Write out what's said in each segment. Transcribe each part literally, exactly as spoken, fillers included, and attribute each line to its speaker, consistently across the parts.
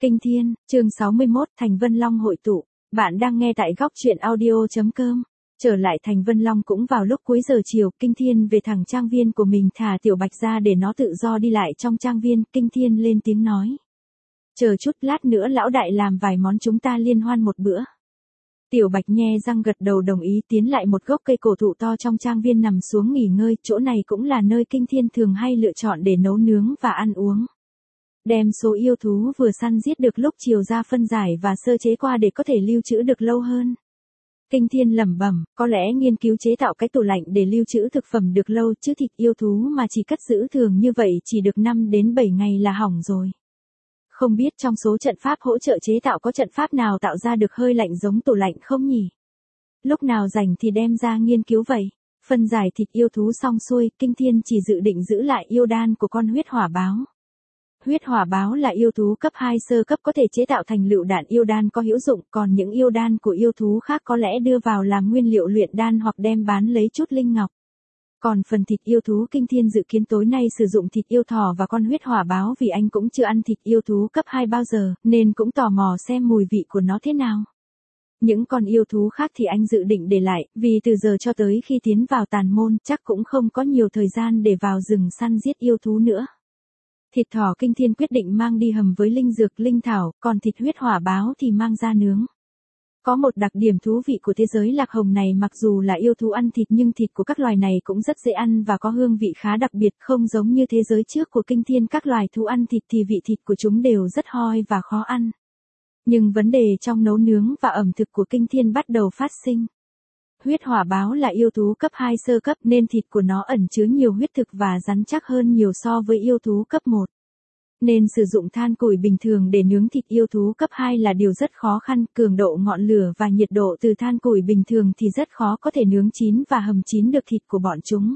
Speaker 1: Kinh Thiên, chương sáu mươi mốt, Thành Vân Long hội tụ. Bạn đang nghe tại góc truyện audio chấm com. Trở lại Thành Vân Long cũng vào lúc cuối giờ chiều, Kinh Thiên về thẳng trang viên của mình, thả Tiểu Bạch ra để nó tự do đi lại trong trang viên. Kinh Thiên lên tiếng nói: chờ chút, lát nữa lão đại làm vài món chúng ta liên hoan một bữa. Tiểu Bạch nhe răng gật đầu đồng ý, tiến lại một gốc cây cổ thụ to trong trang viên nằm xuống nghỉ ngơi. Chỗ này cũng là nơi Kinh Thiên thường hay lựa chọn để nấu nướng và ăn uống. Đem số yêu thú vừa săn giết được lúc chiều ra phân giải và sơ chế qua để có thể lưu trữ được lâu hơn. Kinh Thiên lẩm bẩm, có lẽ nghiên cứu chế tạo cái tủ lạnh để lưu trữ thực phẩm được lâu, chứ thịt yêu thú mà chỉ cất giữ thường như vậy chỉ được năm đến bảy ngày là hỏng rồi. Không biết trong số trận pháp hỗ trợ chế tạo có trận pháp nào tạo ra được hơi lạnh giống tủ lạnh không nhỉ? Lúc nào rảnh thì đem ra nghiên cứu vậy. Phân giải thịt yêu thú xong xuôi, Kinh Thiên chỉ dự định giữ lại yêu đan của con huyết hỏa báo. Huyết hỏa báo là yêu thú cấp hai sơ cấp, có thể chế tạo thành lựu đạn yêu đan có hữu dụng, còn những yêu đan của yêu thú khác có lẽ đưa vào làm nguyên liệu luyện đan hoặc đem bán lấy chút linh ngọc. Còn phần thịt yêu thú, Kinh Thiên dự kiến tối nay sử dụng thịt yêu thỏ và con huyết hỏa báo, vì anh cũng chưa ăn thịt yêu thú cấp hai bao giờ, nên cũng tò mò xem mùi vị của nó thế nào. Những con yêu thú khác thì anh dự định để lại, vì từ giờ cho tới khi tiến vào tàn môn chắc cũng không có nhiều thời gian để vào rừng săn giết yêu thú nữa. Thịt thỏ Kinh Thiên quyết định mang đi hầm với linh dược, linh thảo, còn thịt huyết hỏa báo thì mang ra nướng. Có một đặc điểm thú vị của thế giới lạc hồng này, mặc dù là yêu thú ăn thịt nhưng thịt của các loài này cũng rất dễ ăn và có hương vị khá đặc biệt, không giống như thế giới trước của Kinh Thiên, các loài thú ăn thịt thì vị thịt của chúng đều rất hoi và khó ăn. Nhưng vấn đề trong nấu nướng và ẩm thực của Kinh Thiên bắt đầu phát sinh. Huyết hỏa báo là yêu thú cấp hai sơ cấp nên thịt của nó ẩn chứa nhiều huyết thực và rắn chắc hơn nhiều so với yêu thú cấp một. Nên sử dụng than củi bình thường để nướng thịt yêu thú cấp hai là điều rất khó khăn, cường độ ngọn lửa và nhiệt độ từ than củi bình thường thì rất khó có thể nướng chín và hầm chín được thịt của bọn chúng.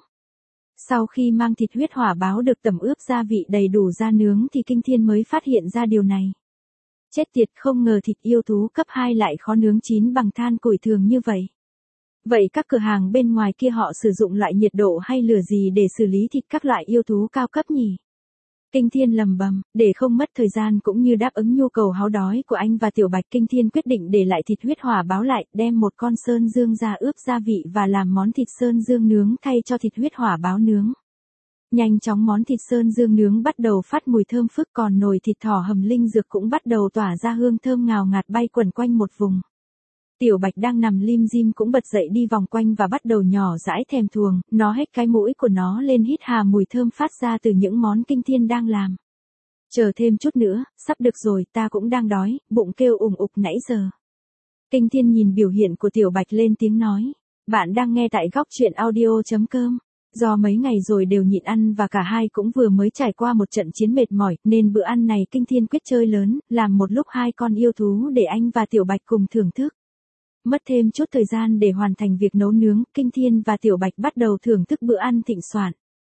Speaker 1: Sau khi mang thịt huyết hỏa báo được tẩm ướp gia vị đầy đủ ra nướng thì Kinh Thiên mới phát hiện ra điều này. Chết tiệt, không ngờ thịt yêu thú cấp hai lại khó nướng chín bằng than củi thường như vậy. Vậy các cửa hàng bên ngoài kia họ sử dụng loại nhiệt độ hay lửa gì để xử lý thịt các loại yêu thú cao cấp nhỉ? Kinh Thiên lầm bầm, để không mất thời gian cũng như đáp ứng nhu cầu háo đói của anh và Tiểu Bạch, Kinh Thiên quyết định để lại thịt huyết hỏa báo lại, đem một con sơn dương ra ướp gia vị và làm món thịt sơn dương nướng thay cho thịt huyết hỏa báo nướng. Nhanh chóng món thịt sơn dương nướng bắt đầu phát mùi thơm phức, còn nồi thịt thỏ hầm linh dược cũng bắt đầu tỏa ra hương thơm ngào ngạt bay quẩn quanh một vùng. Tiểu Bạch đang nằm lim dim cũng bật dậy đi vòng quanh và bắt đầu nhỏ dãi thèm thuồng, nó hét cái mũi của nó lên hít hà mùi thơm phát ra từ những món Kinh Thiên đang làm. Chờ thêm chút nữa, sắp được rồi, ta cũng đang đói, bụng kêu ủng ục nãy giờ. Kinh Thiên nhìn biểu hiện của Tiểu Bạch lên tiếng nói: bạn đang nghe tại góc truyện audio chấm com. Do mấy ngày rồi đều nhịn ăn và cả hai cũng vừa mới trải qua một trận chiến mệt mỏi, nên bữa ăn này Kinh Thiên quyết chơi lớn, làm một lúc hai con yêu thú để anh và Tiểu Bạch cùng thưởng thức. Mất thêm chút thời gian để hoàn thành việc nấu nướng, Kinh Thiên và Tiểu Bạch bắt đầu thưởng thức bữa ăn thịnh soạn.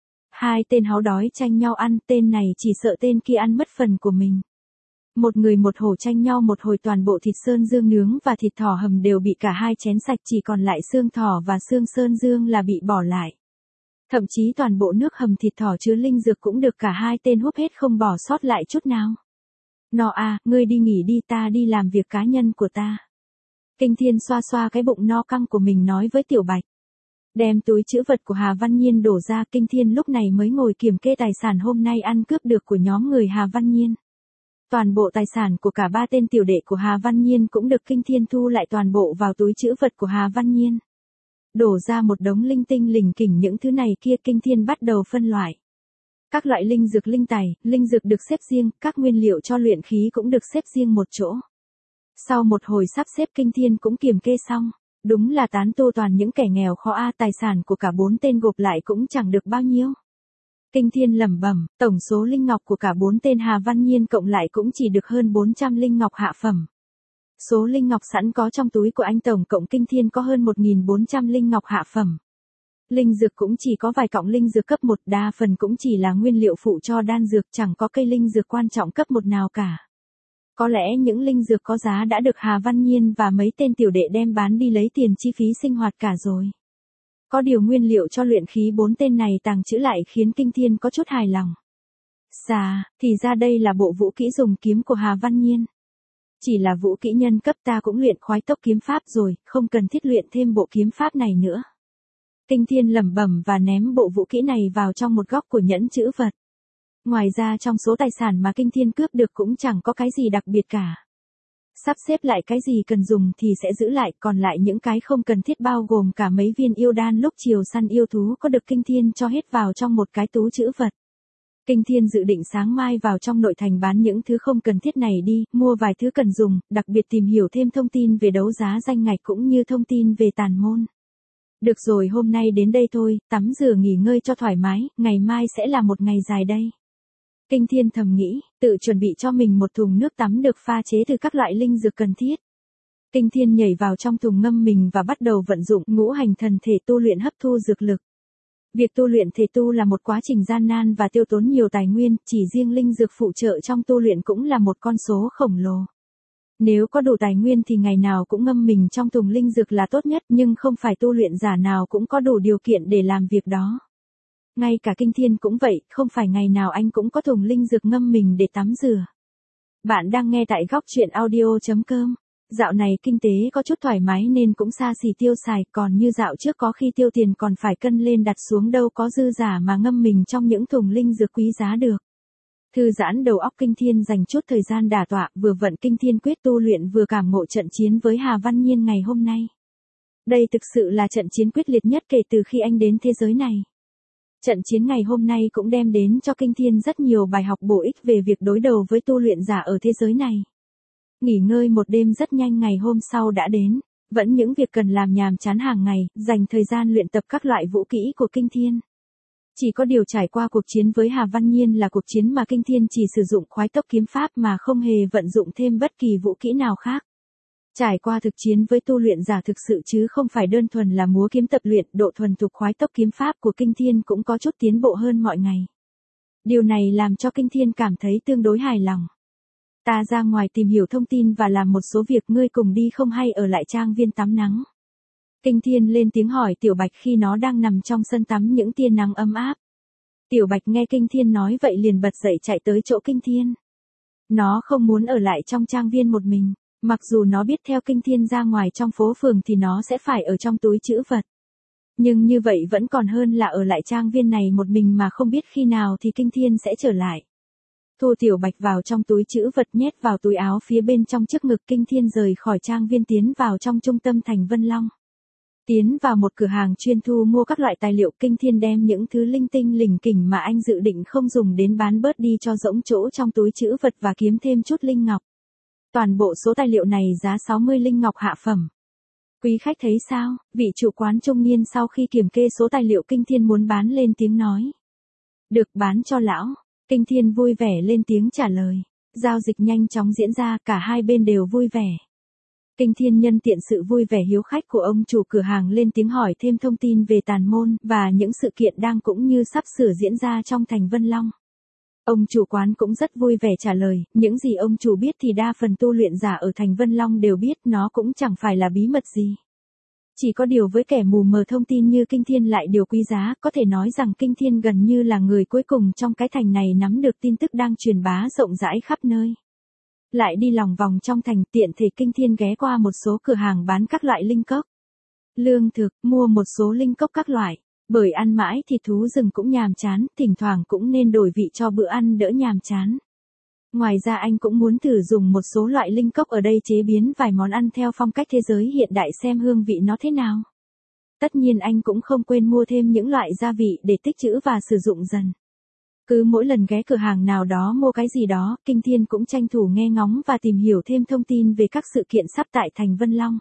Speaker 1: Hai tên háo đói tranh nhau ăn, tên này chỉ sợ tên kia ăn mất phần của mình. Một người một hổ tranh nhau một hồi, toàn bộ thịt sơn dương nướng và thịt thỏ hầm đều bị cả hai chén sạch, chỉ còn lại xương thỏ và xương sơn dương là bị bỏ lại. Thậm chí toàn bộ nước hầm thịt thỏ chứa linh dược cũng được cả hai tên húp hết không bỏ sót lại chút nào. Nó à, ngươi đi nghỉ đi, ta đi làm việc cá nhân của ta. Kinh Thiên xoa xoa cái bụng no căng của mình nói với Tiểu Bạch. Đem túi trữ vật của Hà Văn Nhiên đổ ra, Kinh Thiên lúc này mới ngồi kiểm kê tài sản hôm nay ăn cướp được của nhóm người Hà Văn Nhiên. Toàn bộ tài sản của cả ba tên tiểu đệ của Hà Văn Nhiên cũng được Kinh Thiên thu lại toàn bộ vào túi trữ vật của Hà Văn Nhiên. Đổ ra một đống linh tinh lình kỉnh những thứ này kia, Kinh Thiên bắt đầu phân loại. Các loại linh dược, linh tài, linh dược được xếp riêng, các nguyên liệu cho luyện khí cũng được xếp riêng một chỗ. Sau một hồi sắp xếp, Kinh Thiên cũng kiểm kê xong. Đúng là tán tu toàn những kẻ nghèo khó a, tài sản của cả bốn tên gộp lại cũng chẳng được bao nhiêu. Kinh Thiên lẩm bẩm, tổng số linh ngọc của cả bốn tên Hà Văn Nhiên cộng lại cũng chỉ được hơn bốn trăm linh ngọc hạ phẩm. Số linh ngọc sẵn có trong túi của anh tổng cộng Kinh Thiên có hơn một nghìn bốn trăm linh ngọc hạ phẩm. Linh dược cũng chỉ có vài cọng linh dược cấp một, đa phần cũng chỉ là nguyên liệu phụ cho đan dược, chẳng có cây linh dược quan trọng cấp một nào cả. Có lẽ những linh dược có giá đã được Hà Văn Nhiên và mấy tên tiểu đệ đem bán đi lấy tiền chi phí sinh hoạt cả rồi. Có điều nguyên liệu cho luyện khí bốn tên này tàng trữ lại khiến Kinh Thiên có chút hài lòng. Xà, thì ra đây là bộ vũ kỹ dùng kiếm của Hà Văn Nhiên. Chỉ là vũ kỹ nhân cấp ta cũng luyện khoái tốc kiếm pháp rồi, không cần thiết luyện thêm bộ kiếm pháp này nữa. Kinh Thiên lẩm bẩm và ném bộ vũ kỹ này vào trong một góc của nhẫn chữ vật. Ngoài ra trong số tài sản mà Kinh Thiên cướp được cũng chẳng có cái gì đặc biệt cả. Sắp xếp lại cái gì cần dùng thì sẽ giữ lại, còn lại những cái không cần thiết bao gồm cả mấy viên yêu đan lúc chiều săn yêu thú có được Kinh Thiên cho hết vào trong một cái tú chữ vật. Kinh Thiên dự định sáng mai vào trong nội thành bán những thứ không cần thiết này đi, mua vài thứ cần dùng, đặc biệt tìm hiểu thêm thông tin về đấu giá danh ngạch cũng như thông tin về tàn môn. Được rồi, hôm nay đến đây thôi, tắm rửa nghỉ ngơi cho thoải mái, ngày mai sẽ là một ngày dài đây. Kinh Thiên thầm nghĩ, tự chuẩn bị cho mình một thùng nước tắm được pha chế từ các loại linh dược cần thiết. Kinh Thiên nhảy vào trong thùng ngâm mình và bắt đầu vận dụng ngũ hành thần thể tu luyện hấp thu dược lực. Việc tu luyện thể tu là một quá trình gian nan và tiêu tốn nhiều tài nguyên, chỉ riêng linh dược phụ trợ trong tu luyện cũng là một con số khổng lồ. Nếu có đủ tài nguyên thì ngày nào cũng ngâm mình trong thùng linh dược là tốt nhất, nhưng không phải tu luyện giả nào cũng có đủ điều kiện để làm việc đó. Ngay cả Kinh Thiên cũng vậy, không phải ngày nào anh cũng có thùng linh dược ngâm mình để tắm rửa. Bạn đang nghe tại góc truyện audio chấm com. Dạo này kinh tế có chút thoải mái nên cũng xa xỉ tiêu xài, còn như dạo trước có khi tiêu tiền còn phải cân lên đặt xuống, đâu có dư giả mà ngâm mình trong những thùng linh dược quý giá được. Thư giãn đầu óc, Kinh Thiên dành chút thời gian đả tọa, vừa vận Kinh Thiên quyết tu luyện vừa cảm ngộ trận chiến với Hà Văn Nhiên ngày hôm nay. Đây thực sự là trận chiến quyết liệt nhất kể từ khi anh đến thế giới này. Trận chiến ngày hôm nay cũng đem đến cho Kinh Thiên rất nhiều bài học bổ ích về việc đối đầu với tu luyện giả ở thế giới này. Nghỉ ngơi một đêm rất nhanh, ngày hôm sau đã đến, vẫn những việc cần làm nhàm chán hàng ngày, dành thời gian luyện tập các loại vũ kỹ của Kinh Thiên. Chỉ có điều trải qua cuộc chiến với Hà Văn Nhiên là cuộc chiến mà Kinh Thiên chỉ sử dụng khoái tốc kiếm pháp mà không hề vận dụng thêm bất kỳ vũ kỹ nào khác. Trải qua thực chiến với tu luyện giả thực sự chứ không phải đơn thuần là múa kiếm tập luyện, độ thuần thục khoái tốc kiếm pháp của Kinh Thiên cũng có chút tiến bộ hơn mọi ngày. Điều này làm cho Kinh Thiên cảm thấy tương đối hài lòng. Ta ra ngoài tìm hiểu thông tin và làm một số việc, ngươi cùng đi không hay ở lại trang viên tắm nắng? Kinh Thiên lên tiếng hỏi Tiểu Bạch khi nó đang nằm trong sân tắm những tia nắng ấm áp. Tiểu Bạch nghe Kinh Thiên nói vậy liền bật dậy chạy tới chỗ Kinh Thiên. Nó không muốn ở lại trong trang viên một mình, mặc dù nó biết theo Kinh Thiên ra ngoài trong phố phường thì nó sẽ phải ở trong túi trữ vật. Nhưng như vậy vẫn còn hơn là ở lại trang viên này một mình mà không biết khi nào thì Kinh Thiên sẽ trở lại. Thu Tiểu Bạch vào trong túi trữ vật, nhét vào túi áo phía bên trong trước ngực. Kinh Thiên rời khỏi trang viên tiến vào trong trung tâm thành Vân Long. Tiến vào một cửa hàng chuyên thu mua các loại tài liệu, Kinh Thiên đem những thứ linh tinh lỉnh kỉnh mà anh dự định không dùng đến bán bớt đi cho rỗng chỗ trong túi trữ vật và kiếm thêm chút linh ngọc. Toàn bộ số tài liệu này giá sáu mươi linh ngọc hạ phẩm. Quý khách thấy sao? Vị chủ quán trung niên sau khi kiểm kê số tài liệu Kinh Thiên muốn bán lên tiếng nói. Được, bán cho lão. Kinh Thiên vui vẻ lên tiếng trả lời. Giao dịch nhanh chóng diễn ra, cả hai bên đều vui vẻ. Kinh Thiên nhân tiện sự vui vẻ hiếu khách của ông chủ cửa hàng lên tiếng hỏi thêm thông tin về tàn môn và những sự kiện đang cũng như sắp sửa diễn ra trong thành Vân Long. Ông chủ quán cũng rất vui vẻ trả lời, những gì ông chủ biết thì đa phần tu luyện giả ở thành Vân Long đều biết, nó cũng chẳng phải là bí mật gì. Chỉ có điều với kẻ mù mờ thông tin như Kinh Thiên lại điều quý giá, có thể nói rằng Kinh Thiên gần như là người cuối cùng trong cái thành này nắm được tin tức đang truyền bá rộng rãi khắp nơi. Lại đi lòng vòng trong thành, tiện thể Kinh Thiên ghé qua một số cửa hàng bán các loại linh cốc, lương thực, mua một số linh cốc các loại, bởi ăn mãi thì thú rừng cũng nhàm chán, thỉnh thoảng cũng nên đổi vị cho bữa ăn đỡ nhàm chán. Ngoài ra anh cũng muốn thử dùng một số loại linh cốc ở đây chế biến vài món ăn theo phong cách thế giới hiện đại xem hương vị nó thế nào. Tất nhiên anh cũng không quên mua thêm những loại gia vị để tích trữ và sử dụng dần. Cứ mỗi lần ghé cửa hàng nào đó mua cái gì đó, Kinh Thiên cũng tranh thủ nghe ngóng và tìm hiểu thêm thông tin về các sự kiện sắp tại thành Vân Long.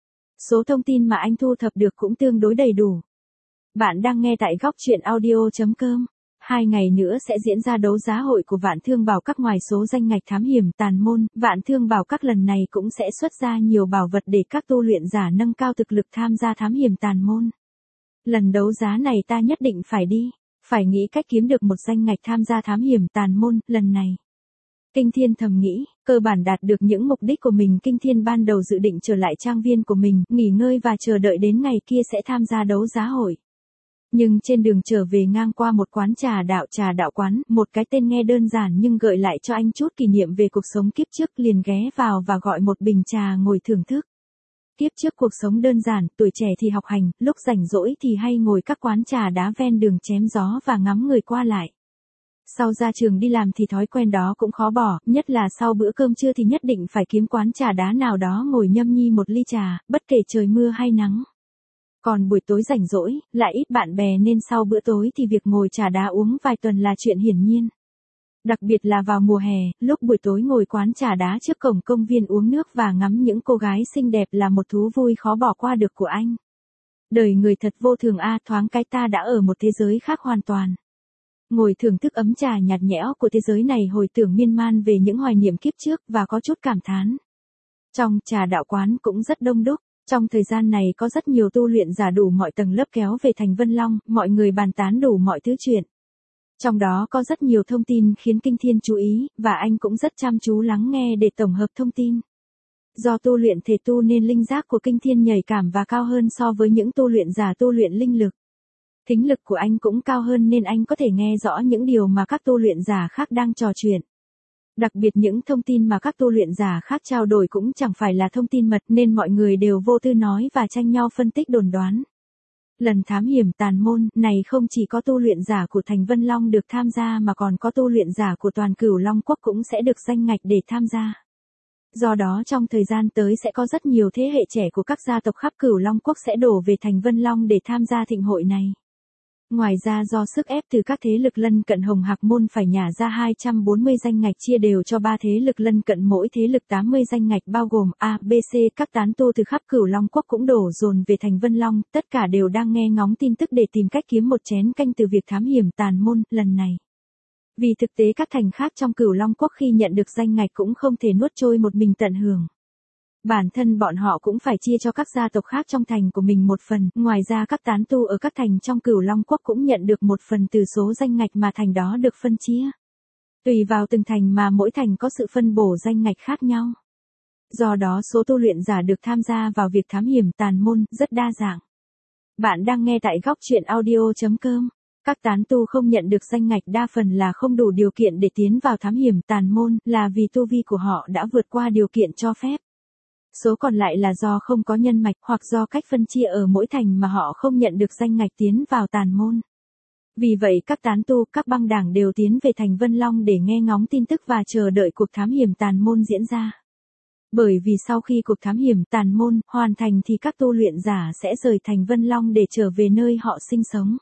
Speaker 1: Số thông tin mà anh thu thập được cũng tương đối đầy đủ. Bạn đang nghe tại góc truyện audio chấm com. Hai ngày nữa sẽ diễn ra đấu giá hội của Vạn Thương Bảo Các, ngoài số danh ngạch thám hiểm tàn môn, Vạn Thương Bảo Các lần này cũng sẽ xuất ra nhiều bảo vật để các tu luyện giả nâng cao thực lực tham gia thám hiểm tàn môn. Lần đấu giá này ta nhất định phải đi, phải nghĩ cách kiếm được một danh ngạch tham gia thám hiểm tàn môn lần này. Kinh Thiên thầm nghĩ, cơ bản đạt được những mục đích của mình. Kinh Thiên ban đầu dự định trở lại trang viên của mình, nghỉ ngơi và chờ đợi đến ngày kia sẽ tham gia đấu giá hội. Nhưng trên đường trở về ngang qua một quán trà đạo trà đạo quán, một cái tên nghe đơn giản nhưng gợi lại cho anh chút kỷ niệm về cuộc sống kiếp trước, liền ghé vào và gọi một bình trà ngồi thưởng thức. Kiếp trước cuộc sống đơn giản, tuổi trẻ thì học hành, lúc rảnh rỗi thì hay ngồi các quán trà đá ven đường chém gió và ngắm người qua lại. Sau ra trường đi làm thì thói quen đó cũng khó bỏ, nhất là sau bữa cơm trưa thì nhất định phải kiếm quán trà đá nào đó ngồi nhâm nhi một ly trà, bất kể trời mưa hay nắng. Còn buổi tối rảnh rỗi, lại ít bạn bè nên sau bữa tối thì việc ngồi trà đá uống vài tuần là chuyện hiển nhiên. Đặc biệt là vào mùa hè, lúc buổi tối ngồi quán trà đá trước cổng công viên uống nước và ngắm những cô gái xinh đẹp là một thú vui khó bỏ qua được của anh. Đời người thật vô thường a, thoáng cái ta đã ở một thế giới khác hoàn toàn. Ngồi thưởng thức ấm trà nhạt nhẽo của thế giới này, hồi tưởng miên man về những hoài niệm kiếp trước và có chút cảm thán. Trong trà đạo quán cũng rất đông đúc. Trong thời gian này có rất nhiều tu luyện giả đủ mọi tầng lớp kéo về thành Vân Long, mọi người bàn tán đủ mọi thứ chuyện. Trong đó có rất nhiều thông tin khiến Kinh Thiên chú ý, và anh cũng rất chăm chú lắng nghe để tổng hợp thông tin. Do tu luyện thể tu nên linh giác của Kinh Thiên nhạy cảm và cao hơn so với những tu luyện giả tu luyện linh lực. Thính lực của anh cũng cao hơn nên anh có thể nghe rõ những điều mà các tu luyện giả khác đang trò chuyện. Đặc biệt những thông tin mà các tu luyện giả khác trao đổi cũng chẳng phải là thông tin mật nên mọi người đều vô tư nói và tranh nhau phân tích đồn đoán. Lần thám hiểm tàn môn này không chỉ có tu luyện giả của thành Vân Long được tham gia mà còn có tu luyện giả của toàn Cửu Long Quốc cũng sẽ được danh ngạch để tham gia. Do đó trong thời gian tới sẽ có rất nhiều thế hệ trẻ của các gia tộc khắp Cửu Long Quốc sẽ đổ về thành Vân Long để tham gia thịnh hội này. Ngoài ra do sức ép từ các thế lực lân cận, Hồng Hạc Môn phải nhả ra hai trăm bốn mươi danh ngạch chia đều cho ba thế lực lân cận, mỗi thế lực tám mươi danh ngạch bao gồm A, B, C. Các tán tu từ khắp Cửu Long Quốc cũng đổ dồn về thành Vân Long, tất cả đều đang nghe ngóng tin tức để tìm cách kiếm một chén canh từ việc thám hiểm tàn môn lần này. Vì thực tế các thành khác trong Cửu Long Quốc khi nhận được danh ngạch cũng không thể nuốt trôi một mình tận hưởng. Bản thân bọn họ cũng phải chia cho các gia tộc khác trong thành của mình một phần, ngoài ra các tán tu ở các thành trong Cửu Long Quốc cũng nhận được một phần từ số danh ngạch mà thành đó được phân chia. Tùy vào từng thành mà mỗi thành có sự phân bổ danh ngạch khác nhau. Do đó số tu luyện giả được tham gia vào việc thám hiểm tàn môn rất đa dạng. Bạn đang nghe tại góc truyện audio chấm com. Các tán tu không nhận được danh ngạch đa phần là không đủ điều kiện để tiến vào thám hiểm tàn môn, là vì tu vi của họ đã vượt qua điều kiện cho phép. Số còn lại là do không có nhân mạch hoặc do cách phân chia ở mỗi thành mà họ không nhận được danh ngạch tiến vào tàn môn. Vì vậy các tán tu, các băng đảng đều tiến về thành Vân Long để nghe ngóng tin tức và chờ đợi cuộc thám hiểm tàn môn diễn ra. Bởi vì sau khi cuộc thám hiểm tàn môn hoàn thành thì các tu luyện giả sẽ rời thành Vân Long để trở về nơi họ sinh sống.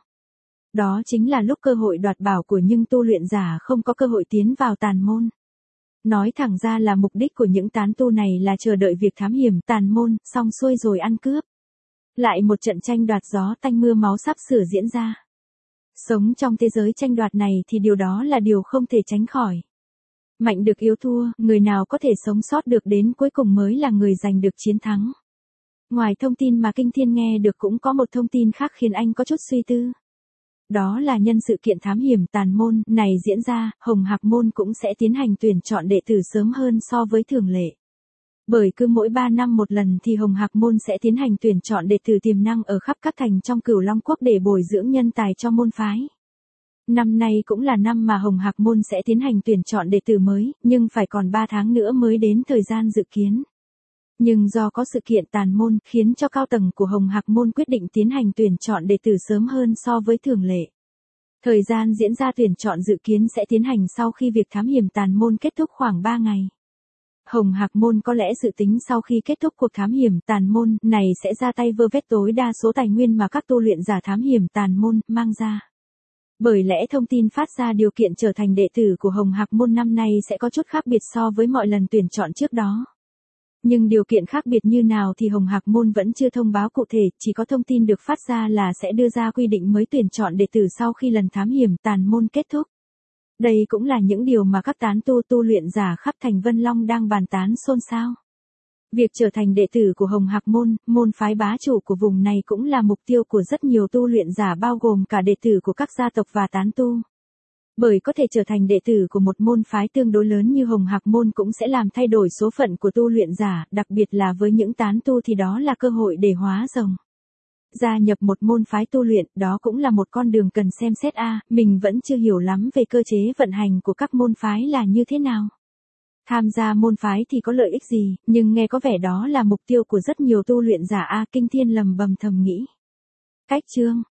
Speaker 1: Đó chính là lúc cơ hội đoạt bảo của những tu luyện giả không có cơ hội tiến vào tàn môn. Nói thẳng ra là mục đích của những tán tu này là chờ đợi việc thám hiểm tàn môn, xong xuôi rồi ăn cướp. Lại một trận tranh đoạt gió tanh mưa máu sắp sửa diễn ra. Sống trong thế giới tranh đoạt này thì điều đó là điều không thể tránh khỏi. Mạnh được yếu thua, người nào có thể sống sót được đến cuối cùng mới là người giành được chiến thắng. Ngoài thông tin mà Kinh Thiên nghe được cũng có một thông tin khác khiến anh có chút suy tư. Đó là nhân sự kiện thám hiểm tàn môn này diễn ra, Hồng Hạc Môn cũng sẽ tiến hành tuyển chọn đệ tử sớm hơn so với thường lệ. Bởi cứ mỗi ba năm một lần thì Hồng Hạc Môn sẽ tiến hành tuyển chọn đệ tử tiềm năng ở khắp các thành trong Cửu Long Quốc để bồi dưỡng nhân tài cho môn phái. Năm nay cũng là năm mà Hồng Hạc Môn sẽ tiến hành tuyển chọn đệ tử mới, nhưng phải còn ba tháng nữa mới đến thời gian dự kiến. Nhưng do có sự kiện tàn môn, khiến cho cao tầng của Hồng Hạc Môn quyết định tiến hành tuyển chọn đệ tử sớm hơn so với thường lệ. Thời gian diễn ra tuyển chọn dự kiến sẽ tiến hành sau khi việc thám hiểm tàn môn kết thúc khoảng ba ngày. Hồng Hạc Môn có lẽ dự tính sau khi kết thúc cuộc thám hiểm tàn môn này sẽ ra tay vơ vét tối đa số tài nguyên mà các tu luyện giả thám hiểm tàn môn mang ra. Bởi lẽ thông tin phát ra điều kiện trở thành đệ tử của Hồng Hạc Môn năm nay sẽ có chút khác biệt so với mọi lần tuyển chọn trước đó. Nhưng điều kiện khác biệt như nào thì Hồng Hạc Môn vẫn chưa thông báo cụ thể, chỉ có thông tin được phát ra là sẽ đưa ra quy định mới tuyển chọn đệ tử sau khi lần thám hiểm tàn môn kết thúc. Đây cũng là những điều mà các tán tu tu luyện giả khắp thành Vân Long đang bàn tán xôn xao. Việc trở thành đệ tử của Hồng Hạc Môn, môn phái bá chủ của vùng này cũng là mục tiêu của rất nhiều tu luyện giả bao gồm cả đệ tử của các gia tộc và tán tu. Bởi có thể trở thành đệ tử của một môn phái tương đối lớn như Hồng Hạc Môn cũng sẽ làm thay đổi số phận của tu luyện giả, đặc biệt là với những tán tu thì đó là cơ hội để hóa rồng. gia nhập một môn phái tu luyện, đó cũng là một con đường cần xem xét a, mình vẫn chưa hiểu lắm về cơ chế vận hành của các môn phái là như thế nào. Tham gia môn phái thì có lợi ích gì, nhưng nghe có vẻ đó là mục tiêu của rất nhiều tu luyện giả a, Kinh Thiên lầm bầm thầm nghĩ. Cách chương